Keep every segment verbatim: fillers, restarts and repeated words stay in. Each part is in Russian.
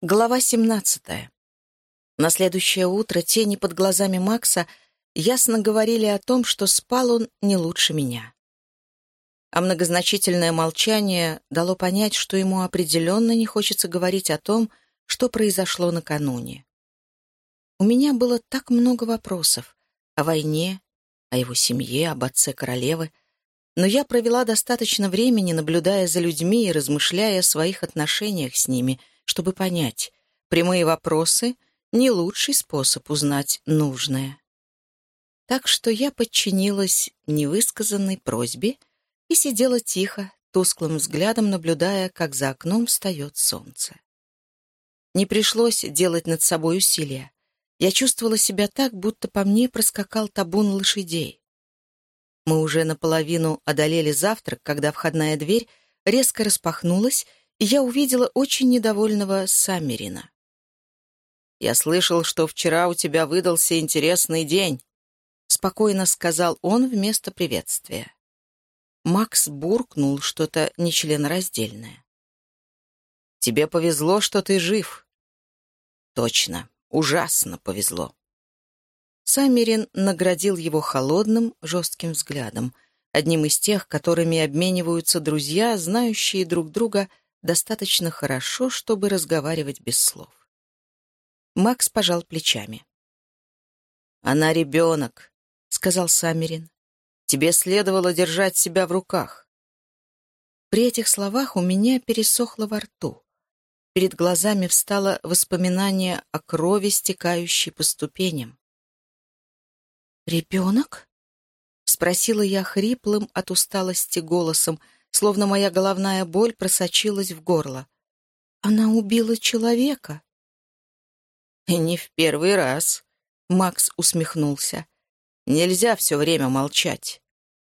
Глава семнадцатая. На следующее утро тени под глазами Макса ясно говорили о том, что спал он не лучше меня. А многозначительное молчание дало понять, что ему определенно не хочется говорить о том, что произошло накануне. У меня было так много вопросов о войне, о его семье, об отце королевы, но я провела достаточно времени, наблюдая за людьми и размышляя о своих отношениях с ними, чтобы понять, прямые вопросы — не лучший способ узнать нужное. Так что я подчинилась невысказанной просьбе и сидела тихо, тусклым взглядом наблюдая, как за окном встает солнце. Не пришлось делать над собой усилия. Я чувствовала себя так, будто по мне проскакал табун лошадей. Мы уже наполовину одолели завтрак, когда входная дверь резко распахнулась, и я увидела очень недовольного Саммерина. «Я слышал, что вчера у тебя выдался интересный день», — спокойно сказал он вместо приветствия. Макс буркнул что-то нечленораздельное. «Тебе повезло, что ты жив». «Точно, ужасно повезло». Саммерин наградил его холодным, жестким взглядом, одним из тех, которыми обмениваются друзья, знающие друг друга достаточно хорошо, чтобы разговаривать без слов. Макс пожал плечами. «Она ребенок», — сказал Саммерин. «Тебе следовало держать себя в руках». При этих словах у меня пересохло во рту. Перед глазами встало воспоминание о крови, стекающей по ступеням. «Ребенок?» — спросила я хриплым от усталости голосом, словно моя головная боль просочилась в горло. «Она убила человека». «И не в первый раз», — Макс усмехнулся. «Нельзя все время молчать».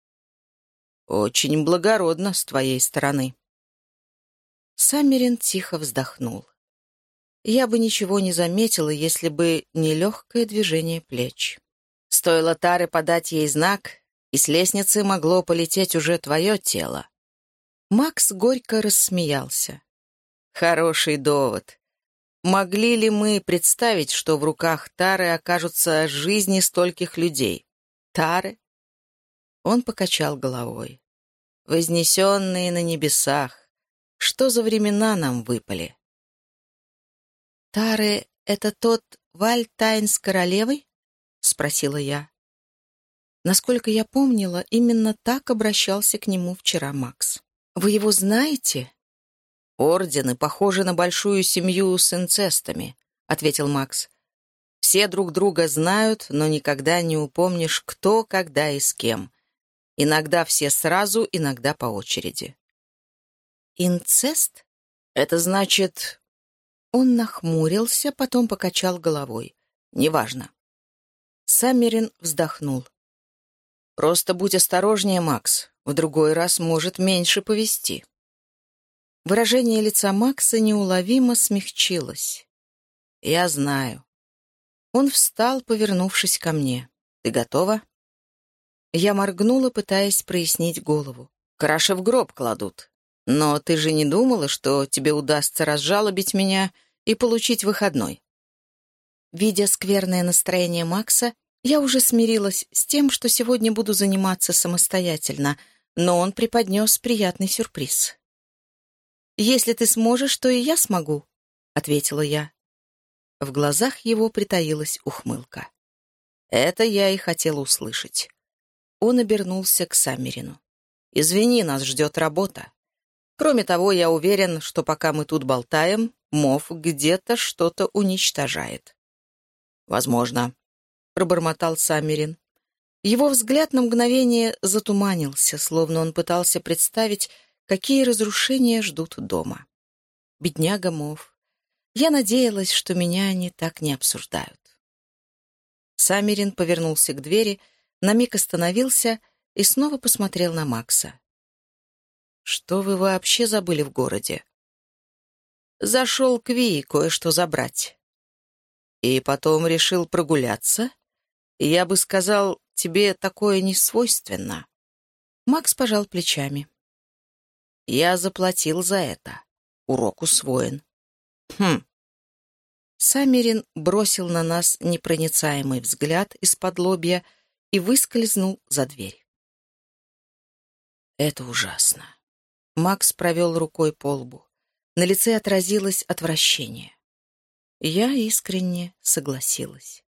«Очень благородно с твоей стороны». Саммерин тихо вздохнул. Я бы ничего не заметила, если бы не легкое движение плеч. Стоило Таре подать ей знак, и с лестницы могло полететь уже твое тело. Макс горько рассмеялся. Хороший довод. Могли ли мы представить, что в руках Тары окажутся жизни стольких людей? Тары? Он покачал головой. Вознесенные на небесах. Что за времена нам выпали? Тары — это тот Вальтайн с королевой? — спросила я. Насколько я помнила, именно так обращался к нему вчера Макс. «Вы его знаете?» «Ордены похожи на большую семью с инцестами», — ответил Макс. «Все друг друга знают, но никогда не упомнишь, кто, когда и с кем. Иногда все сразу, иногда по очереди». «Инцест?» «Это значит...» Он нахмурился, потом покачал головой. «Неважно». Саммерин вздохнул. «Просто будь осторожнее, Макс. В другой раз может меньше повезти». Выражение лица Макса неуловимо смягчилось. «Я знаю». Он встал, повернувшись ко мне. «Ты готова?» Я моргнула, пытаясь прояснить голову. «Краши в гроб кладут. Но ты же не думала, что тебе удастся разжалобить меня и получить выходной?» Видя скверное настроение Макса, я уже смирилась с тем, что сегодня буду заниматься самостоятельно, но он преподнес приятный сюрприз. «Если ты сможешь, то и я смогу», — ответила я. В глазах его притаилась ухмылка. Это я и хотела услышать. Он обернулся к Саммерину. «Извини, нас ждет работа. Кроме того, я уверен, что пока мы тут болтаем, Мов где-то что-то уничтожает». «Возможно», — пробормотал Саммерин. Его взгляд на мгновение затуманился, словно он пытался представить, какие разрушения ждут дома. Бедняга Мов. Я надеялась, что меня они так не обсуждают. Саммерин повернулся к двери, на миг остановился и снова посмотрел на Макса. «Что вы вообще забыли в городе?» «Зашел к Ви кое-что забрать». «И потом решил прогуляться? Я бы сказал, тебе такое не свойственно». Макс пожал плечами. «Я заплатил за это. Урок усвоен». «Хм, Саммерин бросил на нас непроницаемый взгляд из-под лобья и выскользнул за дверь. Это ужасно. Макс провел рукой по лбу. На лице отразилось отвращение. Я искренне согласилась.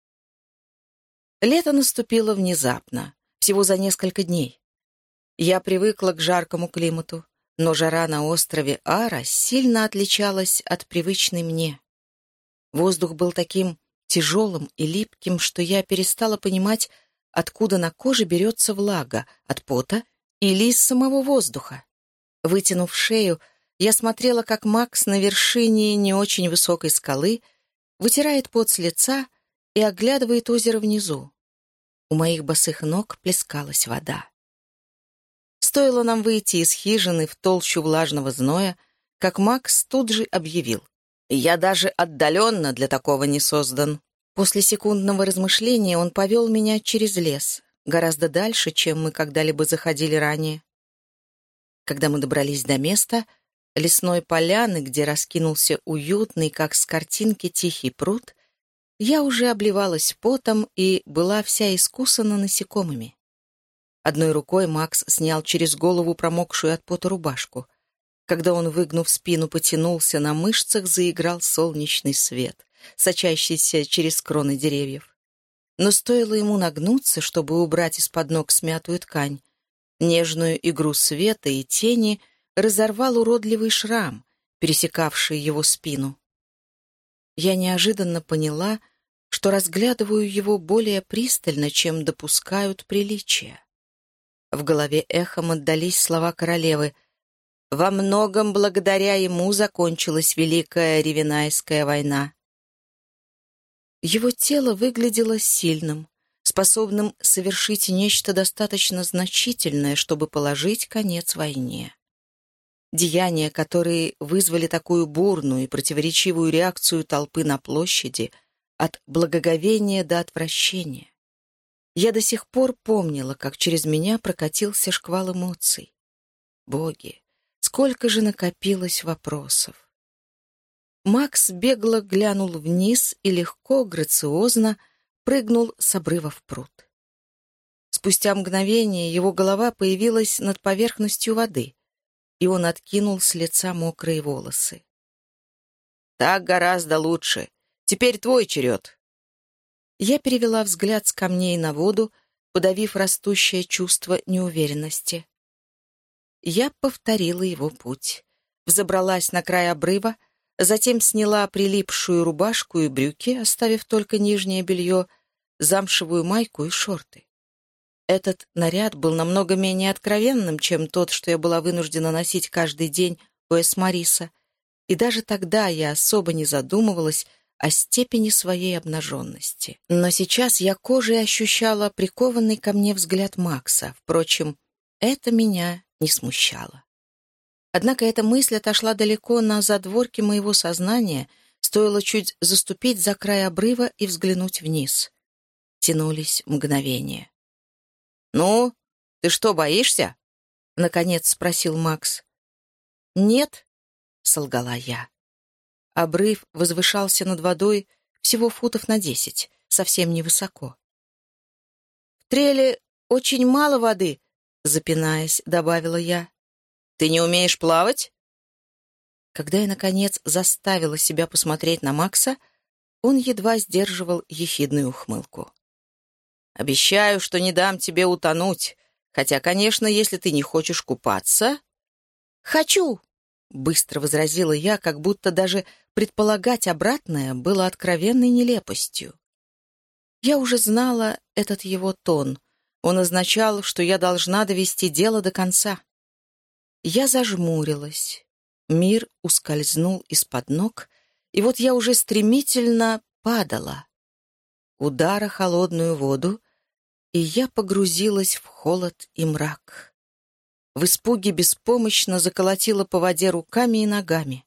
Лето наступило внезапно, всего за несколько дней. Я привыкла к жаркому климату, но жара на острове Ара сильно отличалась от привычной мне. Воздух был таким тяжелым и липким, что я перестала понимать, откуда на коже берется влага, от пота или из самого воздуха. Вытянув шею, я смотрела, как Макс на вершине не очень высокой скалы вытирает пот с лица и оглядывает озеро внизу. У моих босых ног плескалась вода. Стоило нам выйти из хижины в толщу влажного зноя, как Макс тут же объявил: «Я даже отдаленно для такого не создан». После секундного размышления он повел меня через лес, гораздо дальше, чем мы когда-либо заходили ранее. Когда мы добрались до места, лесной поляны, где раскинулся уютный, как с картинки, тихий пруд, я уже обливалась потом и была вся искусана насекомыми. Одной рукой Макс снял через голову промокшую от пота рубашку. Когда он, выгнув спину, потянулся, на мышцах заиграл солнечный свет, сочащийся через кроны деревьев. Но стоило ему нагнуться, чтобы убрать из-под ног смятую ткань, нежную игру света и тени разорвал уродливый шрам, пересекавший его спину. Я неожиданно поняла, что разглядываю его более пристально, чем допускают приличия. В голове эхом отдались слова королевы: «Во многом благодаря ему закончилась Великая Ревенайская война». Его тело выглядело сильным, способным совершить нечто достаточно значительное, чтобы положить конец войне. Деяния, которые вызвали такую бурную и противоречивую реакцию толпы на площади, от благоговения до отвращения. Я до сих пор помнила, как через меня прокатился шквал эмоций. Боги, сколько же накопилось вопросов. Макс бегло глянул вниз и легко, грациозно прыгнул с обрыва в пруд. Спустя мгновение его голова появилась над поверхностью воды, и он откинул с лица мокрые волосы. «Так гораздо лучше. Теперь твой черед». Я перевела взгляд с камней на воду, подавив растущее чувство неуверенности. Я повторила его путь. Взобралась на край обрыва, затем сняла прилипшую рубашку и брюки, оставив только нижнее белье, замшевую майку и шорты. Этот наряд был намного менее откровенным, чем тот, что я была вынуждена носить каждый день у Эсмариса, и даже тогда я особо не задумывалась о степени своей обнаженности. Но сейчас я кожей ощущала прикованный ко мне взгляд Макса. Впрочем, это меня не смущало. Однако эта мысль отошла далеко на задворки моего сознания, стоило чуть заступить за край обрыва и взглянуть вниз. Тянулись мгновения. «Ну, ты что, боишься?» — наконец спросил Макс. «Нет», — солгала я. Обрыв возвышался над водой всего футов на десять, совсем невысоко. «В Треле очень мало воды», — запинаясь, добавила я. «Ты не умеешь плавать?» Когда я, наконец, заставила себя посмотреть на Макса, он едва сдерживал ехидную ухмылку. «Обещаю, что не дам тебе утонуть, хотя, конечно, если ты не хочешь купаться...» «Хочу!» — быстро возразила я, как будто даже предполагать обратное было откровенной нелепостью. Я уже знала этот его тон. Он означал, что я должна довести дело до конца. Я зажмурилась. Мир ускользнул из-под ног, и вот я уже стремительно падала. Удар о холодную воду, и я погрузилась в холод и мрак. В испуге беспомощно заколотила по воде руками и ногами.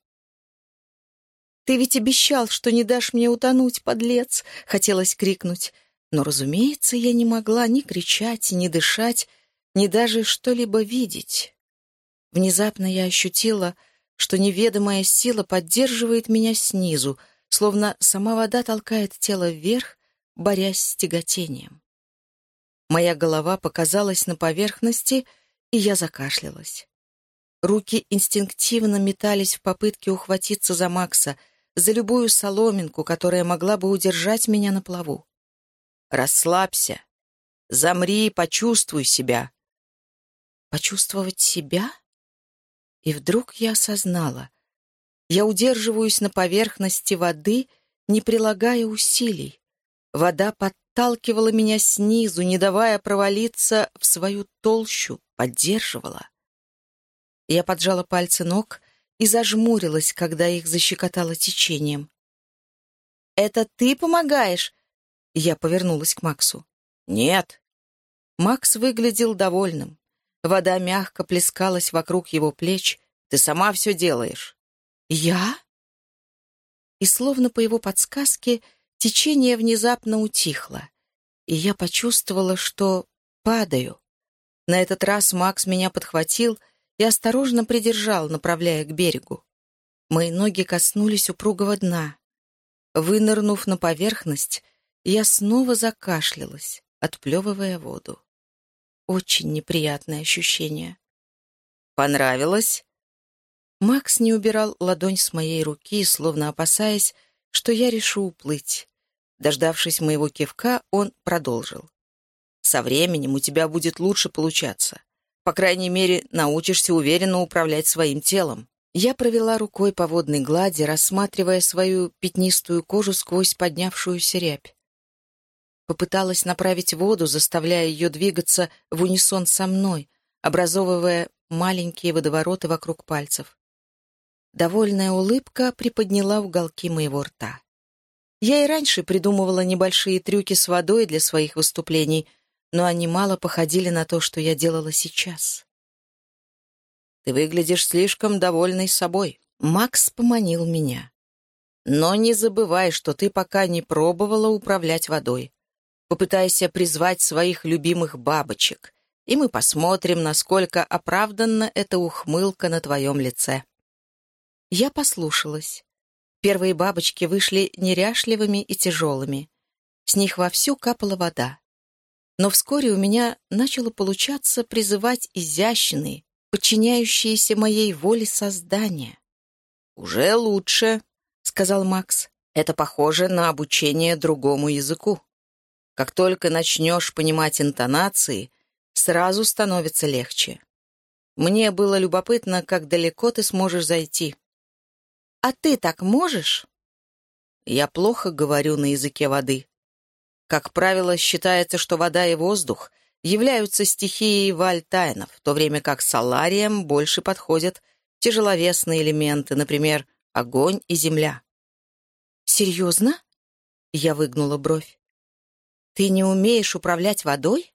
«Ты ведь обещал, что не дашь мне утонуть, подлец!» — хотелось крикнуть. Но, разумеется, я не могла ни кричать, ни дышать, ни даже что-либо видеть. Внезапно я ощутила, что неведомая сила поддерживает меня снизу, словно сама вода толкает тело вверх, борясь с тяготением. Моя голова показалась на поверхности, и я закашлялась. Руки инстинктивно метались в попытке ухватиться за Макса, за любую соломинку, которая могла бы удержать меня на плаву. «Расслабься. Замри и почувствуй себя». Почувствовать себя? И вдруг я осознала. Я удерживаюсь на поверхности воды, не прилагая усилий. Вода подталкивала меня снизу, не давая провалиться в свою толщу, поддерживала. Я поджала пальцы ног и зажмурилась, когда их защекотало течением. «Это ты помогаешь?» Я повернулась к Максу. «Нет». Макс выглядел довольным. Вода мягко плескалась вокруг его плеч. «Ты сама все делаешь». «Я?» И словно по его подсказке течение внезапно утихло, и я почувствовала, что падаю. На этот раз Макс меня подхватил и осторожно придержал, направляя к берегу. Мои ноги коснулись упругого дна. Вынырнув на поверхность, я снова закашлялась, отплевывая воду. Очень неприятное ощущение. «Понравилось?» Макс не убирал ладонь с моей руки, словно опасаясь, что я решу уплыть. Дождавшись моего кивка, он продолжил. «Со временем у тебя будет лучше получаться. По крайней мере, научишься уверенно управлять своим телом». Я провела рукой по водной глади, рассматривая свою пятнистую кожу сквозь поднявшуюся рябь. Попыталась направить воду, заставляя ее двигаться в унисон со мной, образовывая маленькие водовороты вокруг пальцев. Довольная улыбка приподняла уголки моего рта. Я и раньше придумывала небольшие трюки с водой для своих выступлений, но они мало походили на то, что я делала сейчас. «Ты выглядишь слишком довольной собой», — Макс поманил меня. «Но не забывай, что ты пока не пробовала управлять водой. Попытайся призвать своих любимых бабочек, и мы посмотрим, насколько оправданна эта ухмылка на твоем лице». Я послушалась. Первые бабочки вышли неряшливыми и тяжелыми. С них вовсю капала вода. Но вскоре у меня начало получаться призывать изящные, подчиняющиеся моей воле создания. «Уже лучше», — сказал Макс. «Это похоже на обучение другому языку. Как только начнешь понимать интонации, сразу становится легче. Мне было любопытно, как далеко ты сможешь зайти». «А ты так можешь?» Я плохо говорю на языке воды. Как правило, считается, что вода и воздух являются стихией вольтайнов, в то время как солариям больше подходят тяжеловесные элементы, например, огонь и земля. «Серьезно?» — я выгнула бровь. «Ты не умеешь управлять водой?»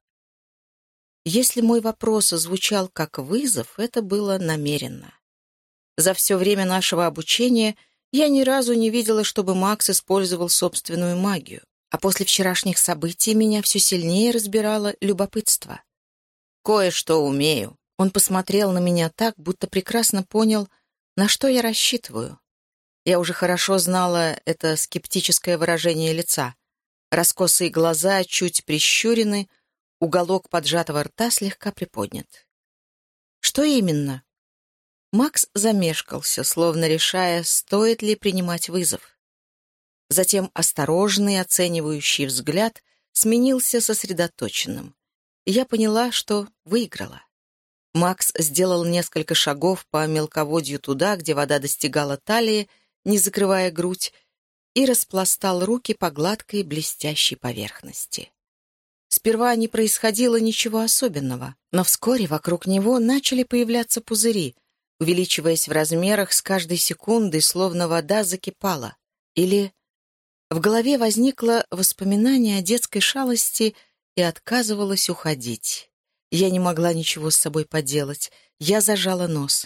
Если мой вопрос звучал как вызов, это было намеренно. За все время нашего обучения я ни разу не видела, чтобы Макс использовал собственную магию, а после вчерашних событий меня все сильнее разбирало любопытство. «Кое-что умею». Он посмотрел на меня так, будто прекрасно понял, на что я рассчитываю. Я уже хорошо знала это скептическое выражение лица. Раскосые глаза чуть прищурены, уголок поджатого рта слегка приподнят. «Что именно?» Макс замешкался, словно решая, стоит ли принимать вызов. Затем осторожный, оценивающий взгляд сменился сосредоточенным. Я поняла, что выиграла. Макс сделал несколько шагов по мелководью туда, где вода достигала талии, не закрывая грудь, и распластал руки по гладкой блестящей поверхности. Сперва не происходило ничего особенного, но вскоре вокруг него начали появляться пузыри, увеличиваясь в размерах с каждой секундой, словно вода закипала. Или в голове возникло воспоминание о детской шалости и отказывалась уходить. Я не могла ничего с собой поделать. Я зажала нос.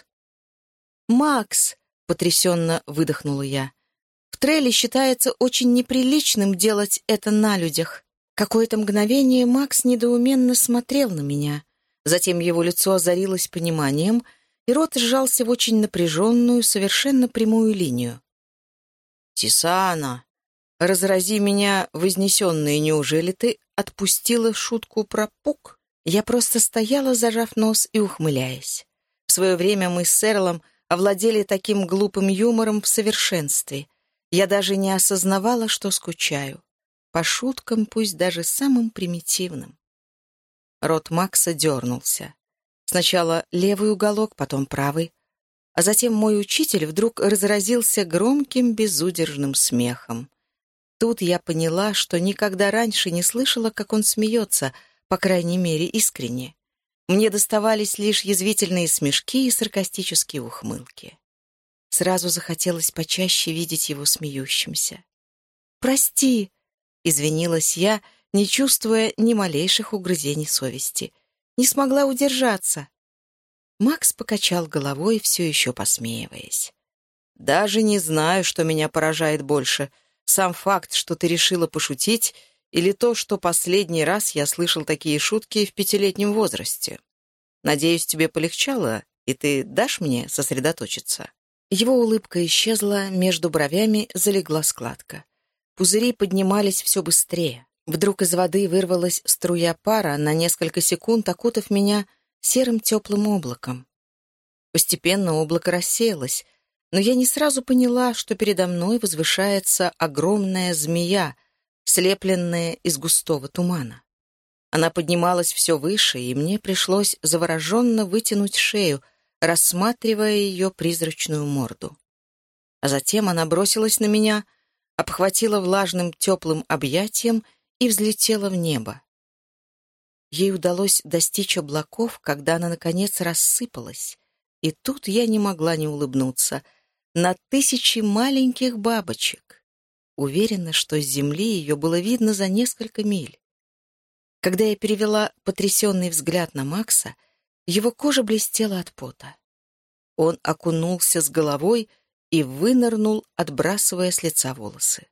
«Макс!» — потрясенно выдохнула я. «В Треле считается очень неприличным делать это на людях». Какое-то мгновение Макс недоуменно смотрел на меня. Затем его лицо озарилось пониманием, и рот сжался в очень напряженную, совершенно прямую линию. «Тисана, разрази меня, вознесенные, неужели ты отпустила шутку про пук?» Я просто стояла, зажав нос и ухмыляясь. В свое время мы с Серлом овладели таким глупым юмором в совершенстве. Я даже не осознавала, что скучаю. По шуткам, пусть даже самым примитивным. Рот Макса дернулся. Сначала левый уголок, потом правый. А затем мой учитель вдруг разразился громким безудержным смехом. Тут я поняла, что никогда раньше не слышала, как он смеется, по крайней мере, искренне. Мне доставались лишь язвительные смешки и саркастические ухмылки. Сразу захотелось почаще видеть его смеющимся. «Прости!» — извинилась я, не чувствуя ни малейших угрызений совести. «Не смогла удержаться!» Макс покачал головой, все еще посмеиваясь. «Даже не знаю, что меня поражает больше. Сам факт, что ты решила пошутить, или то, что последний раз я слышал такие шутки в пятилетнем возрасте. Надеюсь, тебе полегчало, и ты дашь мне сосредоточиться?» Его улыбка исчезла, между бровями залегла складка. Пузыри поднимались все быстрее. Вдруг из воды вырвалась струя пара, на несколько секунд окутав меня серым теплым облаком. Постепенно облако рассеялось, но я не сразу поняла, что передо мной возвышается огромная змея, слепленная из густого тумана. Она поднималась все выше, и мне пришлось завороженно вытянуть шею, рассматривая ее призрачную морду. А затем она бросилась на меня, обхватила влажным теплым объятием и взлетела в небо. Ей удалось достичь облаков, когда она, наконец, рассыпалась, и тут я не могла не улыбнуться, на тысячи маленьких бабочек. Уверена, что с земли ее было видно за несколько миль. Когда я перевела потрясенный взгляд на Макса, его кожа блестела от пота. Он окунулся с головой и вынырнул, отбрасывая с лица волосы.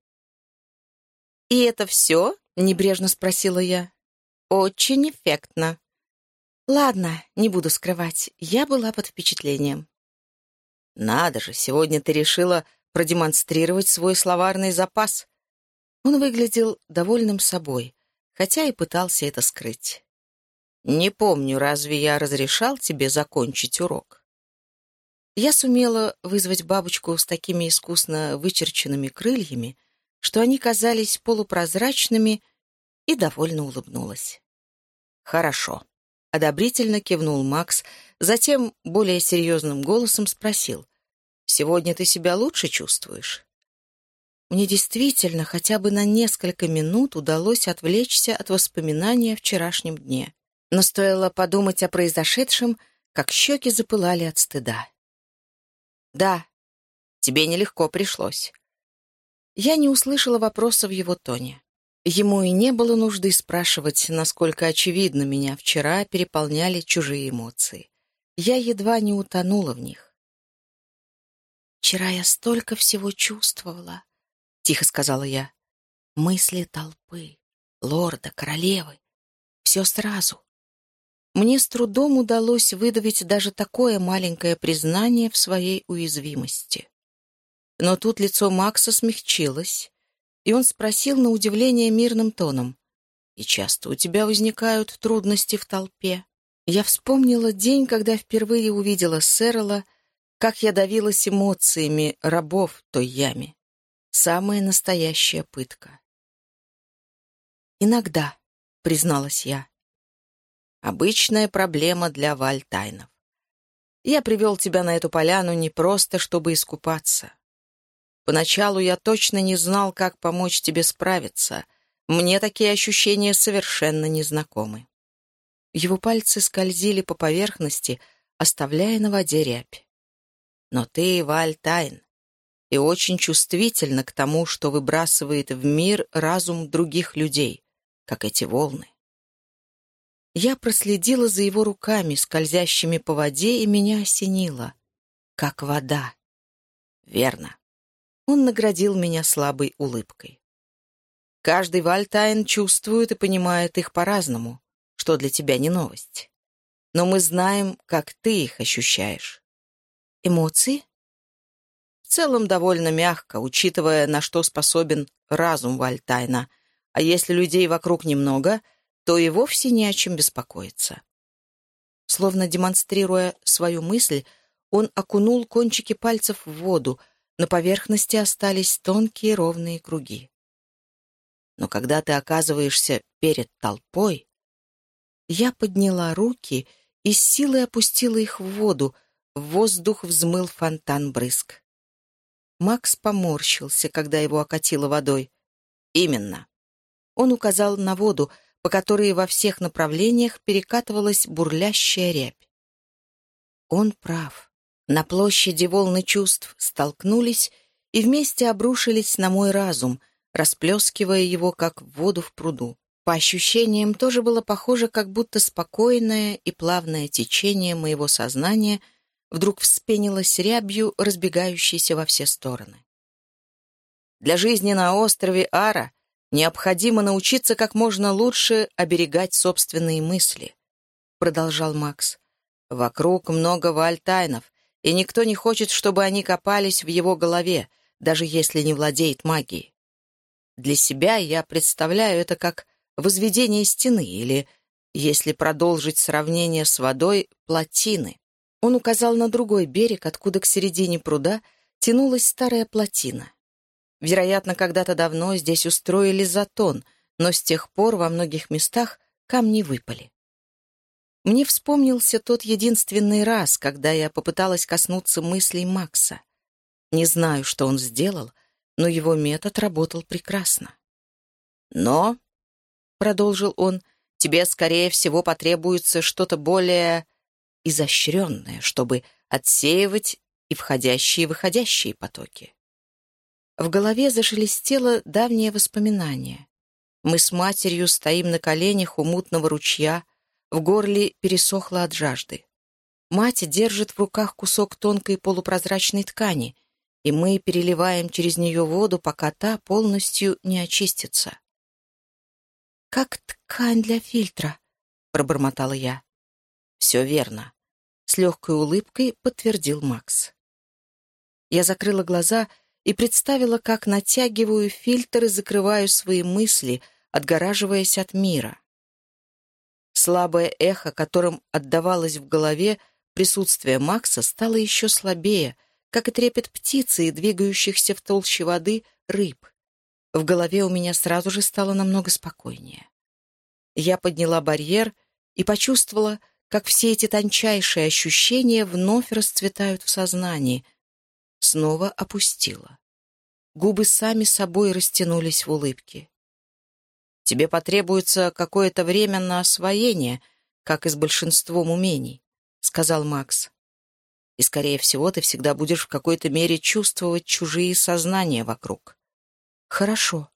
«И это все?» — небрежно спросила я. «Очень эффектно». «Ладно, не буду скрывать, я была под впечатлением». «Надо же, сегодня ты решила продемонстрировать свой словарный запас». Он выглядел довольным собой, хотя и пытался это скрыть. «Не помню, разве я разрешал тебе закончить урок?» Я сумела вызвать бабочку с такими искусно вычерченными крыльями, что они казались полупрозрачными, и довольно улыбнулась. «Хорошо», — одобрительно кивнул Макс, затем более серьезным голосом спросил: «Сегодня ты себя лучше чувствуешь?» Мне действительно хотя бы на несколько минут удалось отвлечься от воспоминаний о вчерашнем дне. Но стоило подумать о произошедшем, как щеки запылали от стыда. «Да, тебе нелегко пришлось». Я не услышала вопроса в его тоне. Ему и не было нужды спрашивать, насколько очевидно меня вчера переполняли чужие эмоции. Я едва не утонула в них. «Вчера я столько всего чувствовала», — тихо сказала я. «Мысли толпы, лорда, королевы. Все сразу». Мне с трудом удалось выдавить даже такое маленькое признание в своей уязвимости. Но тут лицо Макса смягчилось, и он спросил на удивление мирным тоном: «И часто у тебя возникают трудности в толпе?» Я вспомнила день, когда впервые увидела Сэрла, как я давилась эмоциями рабов в той яме. Самая настоящая пытка. «Иногда», — призналась я. «Обычная проблема для вальтайнов. Я привел тебя на эту поляну не просто, чтобы искупаться. Поначалу я точно не знал, как помочь тебе справиться. Мне такие ощущения совершенно незнакомы». Его пальцы скользили по поверхности, оставляя на воде рябь. «Но ты вальтайн, и очень чувствительна к тому, что выбрасывает в мир разум других людей, как эти волны». Я проследила за его руками, скользящими по воде, и меня осенило. Как вода. Верно. Он наградил меня слабой улыбкой. Каждый вальтайн чувствует и понимает их по-разному, что для тебя не новость. Но мы знаем, как ты их ощущаешь. Эмоции? В целом довольно мягко, учитывая, на что способен разум Вальтайна, а если людей вокруг немного, то и вовсе не о чем беспокоиться. Словно демонстрируя свою мысль, он окунул кончики пальцев в воду, на поверхности остались тонкие ровные круги. Но когда ты оказываешься перед толпой... Я подняла руки и с силой опустила их в воду, в воздух взмыл фонтан брызг. Макс поморщился, когда его окатило водой. «Именно». Он указал на воду, по которой во всех направлениях перекатывалась бурлящая рябь. Он прав. На площади волны чувств столкнулись и вместе обрушились на мой разум, расплескивая его, как воду в пруду. По ощущениям тоже было похоже, как будто спокойное и плавное течение моего сознания вдруг вспенилось рябью, разбегающейся во все стороны. Для жизни на острове Ара необходимо научиться как можно лучше оберегать собственные мысли, продолжал Макс. Вокруг много вальтайнов, и никто не хочет, чтобы они копались в его голове, даже если не владеет магией. Для себя я представляю это как возведение стены или, если продолжить сравнение с водой, плотины. Он указал на другой берег, откуда к середине пруда тянулась старая плотина. Вероятно, когда-то давно здесь устроили затон, но с тех пор во многих местах камни выпали. Мне вспомнился тот единственный раз, когда я попыталась коснуться мыслей Макса. Не знаю, что он сделал, но его метод работал прекрасно. «Но», — продолжил он, — «тебе, скорее всего, потребуется что-то более изощренное, чтобы отсеивать и входящие и выходящие потоки». В голове зашелестело давнее воспоминание. Мы с матерью стоим на коленях у мутного ручья, в горле пересохло от жажды. Мать держит в руках кусок тонкой полупрозрачной ткани, и мы переливаем через нее воду, пока та полностью не очистится. «Как ткань для фильтра», — пробормотала я. «Все верно», — с легкой улыбкой подтвердил Макс. Я закрыла глаза и представила, как натягиваю фильтр и закрываю свои мысли, отгораживаясь от мира. Слабое эхо, которым отдавалось в голове присутствие Макса, стало еще слабее, как и трепет птицы и двигающихся в толще воды рыб. В голове у меня сразу же стало намного спокойнее. Я подняла барьер и почувствовала, как все эти тончайшие ощущения вновь расцветают в сознании. Снова опустила. Губы сами собой растянулись в улыбке. «Тебе потребуется какое-то время на освоение, как и с большинством умений», — сказал Макс. «И, скорее всего, ты всегда будешь в какой-то мере чувствовать чужие сознания вокруг». «Хорошо».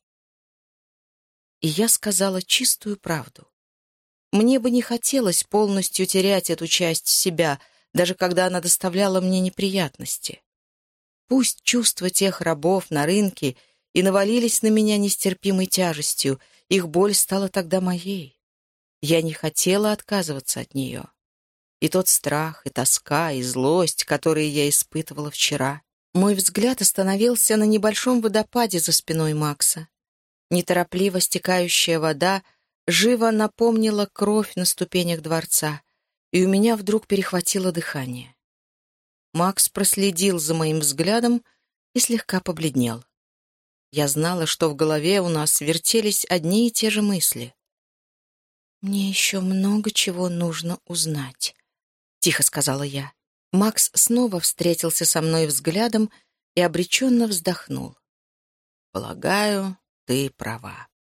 И я сказала чистую правду. Мне бы не хотелось полностью терять эту часть себя, даже когда она доставляла мне неприятности. Пусть чувства тех рабов на рынке и навалились на меня нестерпимой тяжестью, их боль стала тогда моей. Я не хотела отказываться от нее. И тот страх, и тоска, и злость, которые я испытывала вчера. Мой взгляд остановился на небольшом водопаде за спиной Макса. Неторопливо стекающая вода живо напомнила кровь на ступенях дворца, и у меня вдруг перехватило дыхание. Макс проследил за моим взглядом и слегка побледнел. Я знала, что в голове у нас вертелись одни и те же мысли. «Мне еще много чего нужно узнать», — тихо сказала я. Макс снова встретился со мной взглядом и обреченно вздохнул. «Полагаю, ты права».